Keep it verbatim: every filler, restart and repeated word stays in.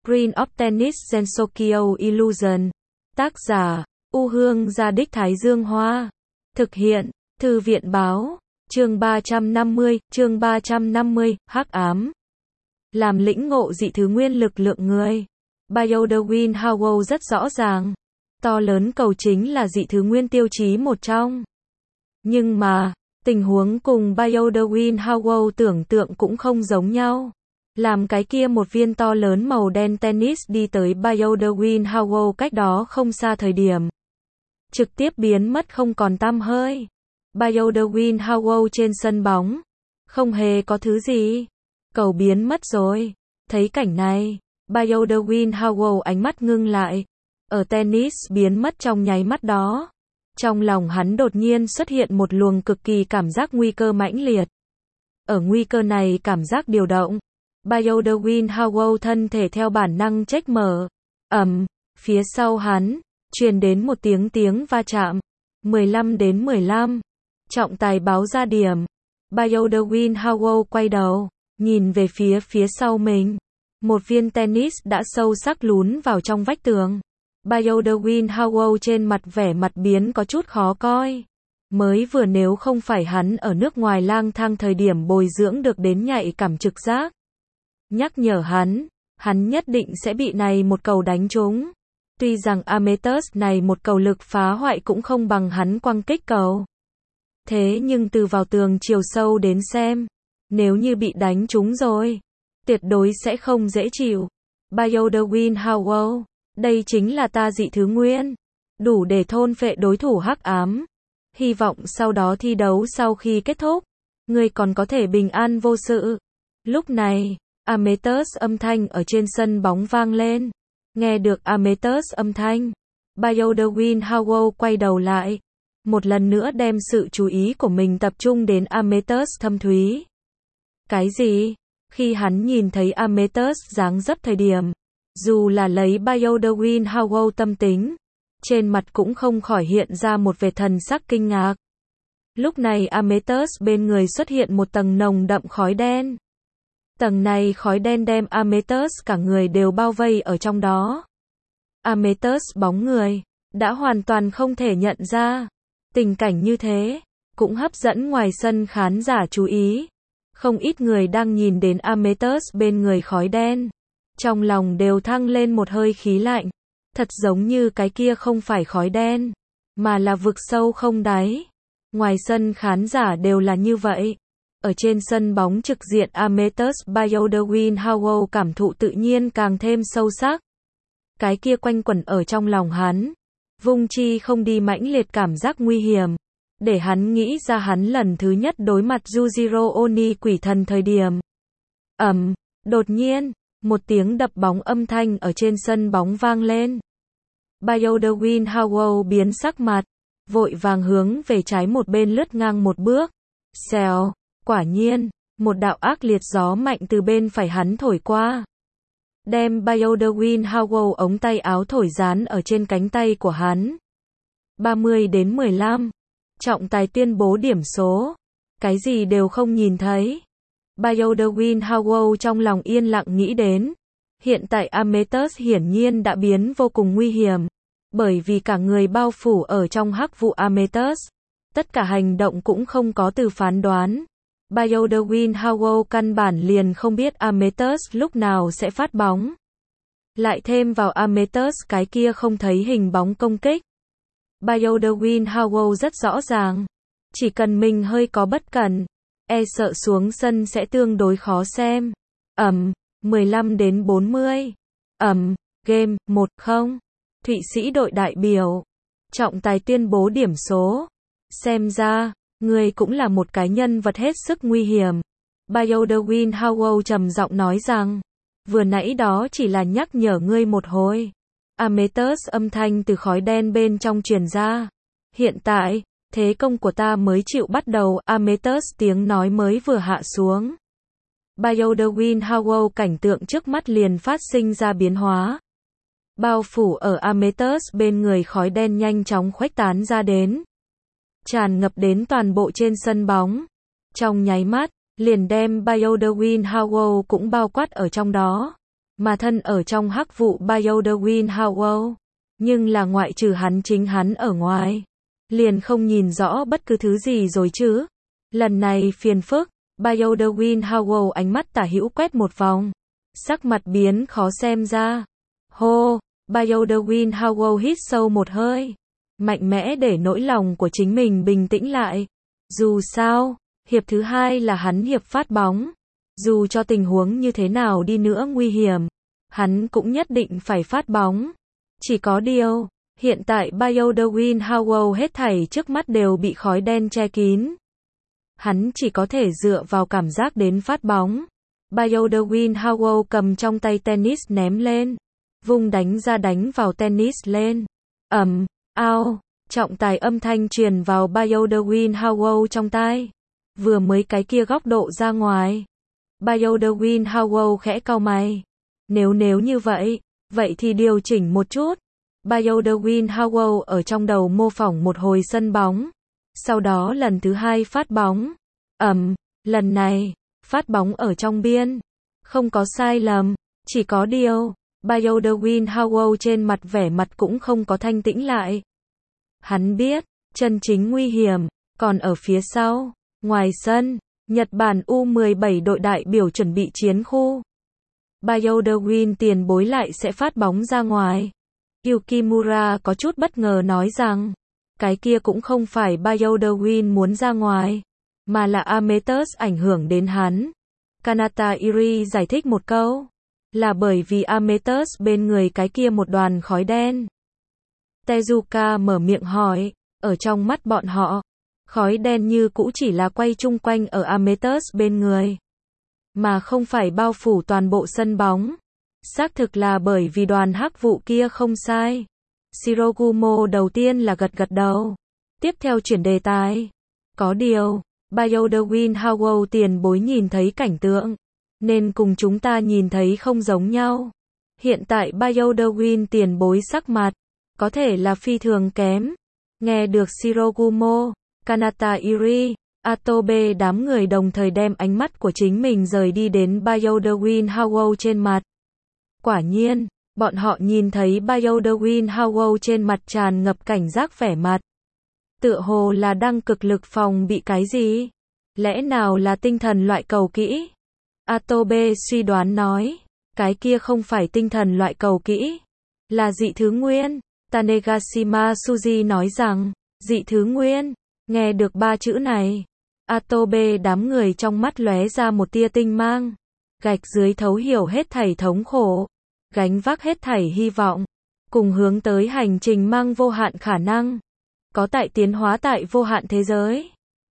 Screen of Tennis Gensokyo Illusion. Tác giả, U Hương Gia Đích Thái Dương Hoa. Thực hiện, Thư viện Báo. Chương ba trăm năm mươi, chương ba trăm năm mươi, hắc ám. Làm lĩnh ngộ dị thứ nguyên lực lượng người. Biodewin Howell rất rõ ràng. To lớn cầu chính là dị thứ nguyên tiêu chí một trong. Nhưng mà, tình huống cùng Biodewin Howell tưởng tượng cũng không giống nhau. Làm cái kia một viên to lớn màu đen tennis đi tới Biodewin Howell cách đó không xa thời điểm. Trực tiếp biến mất không còn tăm hơi. Biodewin Howell trên sân bóng. Không hề có thứ gì. Cầu biến mất rồi. Thấy cảnh này, Biodewin Howell ánh mắt ngưng lại. Ở tennis biến mất trong nháy mắt đó. Trong lòng hắn đột nhiên xuất hiện một luồng cực kỳ cảm giác nguy cơ mãnh liệt. Ở nguy cơ này cảm giác điều động. Biodewin Howell thân thể theo bản năng chếch mở. Ầm, phía sau hắn, truyền đến một tiếng tiếng va chạm. mười lăm đến mười lăm. Trọng tài báo ra điểm. Biodewin Howell quay đầu, nhìn về phía phía sau mình. Một viên tennis đã sâu sắc lún vào trong vách tường. Biodewin Howell trên mặt vẻ mặt biến có chút khó coi. Mới vừa nếu không phải hắn ở nước ngoài lang thang thời điểm bồi dưỡng được đến nhạy cảm trực giác. Nhắc nhở hắn, hắn nhất định sẽ bị này một cầu đánh trúng. Tuy rằng Amethyst này một cầu lực phá hoại cũng không bằng hắn quăng kích cầu. Thế nhưng từ vào tường chiều sâu đến xem, nếu như bị đánh trúng rồi, tuyệt đối sẽ không dễ chịu. Biodewin Howell, đây chính là ta dị thứ nguyên, đủ để thôn phệ đối thủ hắc ám. Hy vọng sau đó thi đấu sau khi kết thúc, ngươi còn có thể bình an vô sự. Lúc này, Amethyst âm thanh ở trên sân bóng vang lên. Nghe được Amethyst âm thanh, Biodewin Howell quay đầu lại. Một lần nữa đem sự chú ý của mình tập trung đến Amethyst thâm thúy. Cái gì? Khi hắn nhìn thấy Amethyst dáng dấp thời điểm, dù là lấy Biodewin Howell tâm tính, trên mặt cũng không khỏi hiện ra một vẻ thần sắc kinh ngạc. Lúc này Amethyst bên người xuất hiện một tầng nồng đậm khói đen. Tầng này khói đen đem Amethyst cả người đều bao vây ở trong đó. Amethyst bóng người, đã hoàn toàn không thể nhận ra. Tình cảnh như thế, cũng hấp dẫn ngoài sân khán giả chú ý. Không ít người đang nhìn đến Amethyst bên người khói đen. Trong lòng đều thăng lên một hơi khí lạnh. Thật giống như cái kia không phải khói đen, mà là vực sâu không đáy. Ngoài sân khán giả đều là như vậy. Ở trên sân bóng trực diện Amethyst Biodewin Howell cảm thụ tự nhiên càng thêm sâu sắc. Cái kia quanh quẩn ở trong lòng hắn. Vung chi không đi mãnh liệt cảm giác nguy hiểm. Để hắn nghĩ ra hắn lần thứ nhất đối mặt Yujiro Oni quỷ thần thời điểm. Ầm, đột nhiên, một tiếng đập bóng âm thanh ở trên sân bóng vang lên. Biodewin Howell biến sắc mặt, vội vàng hướng về trái một bên lướt ngang một bước. Xèo, quả nhiên, một đạo ác liệt gió mạnh từ bên phải hắn thổi qua. Đem Biodewin Howell ống tay áo thổi dán ở trên cánh tay của hắn. ba mươi đến mười lăm. Trọng tài tuyên bố điểm số. Cái gì đều không nhìn thấy. Biodewin Howell trong lòng yên lặng nghĩ đến. Hiện tại Amethyst hiển nhiên đã biến vô cùng nguy hiểm. Bởi vì cả người bao phủ ở trong hắc vụ Amethyst. Tất cả hành động cũng không có từ phán đoán. Biodewin Howell căn bản liền không biết Amethyst lúc nào sẽ phát bóng. Lại thêm vào Amethyst cái kia không thấy hình bóng công kích. Biodewin Howell rất rõ ràng. Chỉ cần mình hơi có bất cẩn, e sợ xuống sân sẽ tương đối khó xem. Ầm, mười lăm đến bốn mươi. Ầm, game, một không. Thụy Sĩ đội đại biểu. Trọng tài tuyên bố điểm số. Xem ra, ngươi cũng là một cái nhân vật hết sức nguy hiểm. Biodewin Howell trầm giọng nói rằng, vừa nãy đó chỉ là nhắc nhở ngươi một hồi. Amethyst âm thanh từ khói đen bên trong truyền ra. Hiện tại, thế công của ta mới chịu bắt đầu. Amethyst tiếng nói mới vừa hạ xuống. Biodewin Howell cảnh tượng trước mắt liền phát sinh ra biến hóa. Bao phủ ở Amethyst bên người khói đen nhanh chóng khuếch tán ra đến. Tràn ngập đến toàn bộ trên sân bóng. Trong nháy mắt, liền đem Biodewin Howell cũng bao quát ở trong đó. mà thân ở trong hắc vụ Bioderwin Howell. Nhưng là ngoại trừ hắn chính hắn ở ngoài, liền không nhìn rõ bất cứ thứ gì rồi chứ. Lần này phiền phức, Bioderwin Howell ánh mắt tả hữu quét một vòng, sắc mặt biến khó xem ra. Hô, Bioderwin Howell hít sâu một hơi, mạnh mẽ để nỗi lòng của chính mình bình tĩnh lại. Dù sao, hiệp thứ hai là hắn hiệp phát bóng. Dù cho tình huống như thế nào đi nữa nguy hiểm, hắn cũng nhất định phải phát bóng. Chỉ có điều, hiện tại Bioderwin Howell hết thảy trước mắt đều bị khói đen che kín. Hắn chỉ có thể dựa vào cảm giác đến phát bóng. Bioderwin Howell cầm trong tay tennis ném lên, vung đánh ra đánh vào tennis lên. Ầm, ao, trọng tài âm thanh truyền vào Bioderwin Howell trong tai. Vừa mới cái kia góc độ ra ngoài. Bioderwin Howell khẽ cau mày. Nếu nếu như vậy, vậy thì điều chỉnh một chút. Bioderwin Howell ở trong đầu mô phỏng một hồi sân bóng. Sau đó lần thứ hai phát bóng. Ầm, lần này, phát bóng ở trong biên. Không có sai lầm, chỉ có điều, Bioderwin Howell trên mặt vẻ mặt cũng không có thanh tĩnh lại. Hắn biết, chân chính nguy hiểm, còn ở phía sau, ngoài sân, Nhật Bản U mười bảy đội đại biểu chuẩn bị chiến khu. Bioderwin tiền bối lại sẽ phát bóng ra ngoài. Yukimura có chút bất ngờ nói rằng, cái kia cũng không phải Bioderwin muốn ra ngoài, mà là Amethyst ảnh hưởng đến hắn. Kanata Iri giải thích một câu, là bởi vì Amethyst bên người cái kia một đoàn khói đen. Tezuka mở miệng hỏi, ở trong mắt bọn họ, khói đen như cũ chỉ là quay chung quanh ở Amethyst bên người, mà không phải bao phủ toàn bộ sân bóng. Xác thực là bởi vì đoàn hắc vụ kia không sai. Shirogumo đầu tiên là gật gật đầu. Tiếp theo chuyển đề tài. Có điều, Bioderwin Howell tiền bối nhìn thấy cảnh tượng, nên cùng chúng ta nhìn thấy không giống nhau. Hiện tại Bioderwin tiền bối sắc mặt, có thể là phi thường kém. Nghe được Shirogumo, Kanata Iri, Atobe đám người đồng thời đem ánh mắt của chính mình rời đi đến Bioderwin Howell trên mặt. Quả nhiên, bọn họ nhìn thấy Bioderwin Howell trên mặt tràn ngập cảnh giác vẻ mặt. Tựa hồ là đang cực lực phòng bị cái gì? Lẽ nào là tinh thần loại cầu kỹ? Atobe suy đoán nói, cái kia không phải tinh thần loại cầu kỹ, là dị thứ nguyên. Tanegashima Suji nói rằng, dị thứ nguyên. Nghe được ba chữ này, Atobe đám người trong mắt lóe ra một tia tinh mang. Gạch dưới thấu hiểu hết thảy thống khổ, gánh vác hết thảy hy vọng, cùng hướng tới hành trình mang vô hạn khả năng, có tại tiến hóa tại vô hạn thế giới.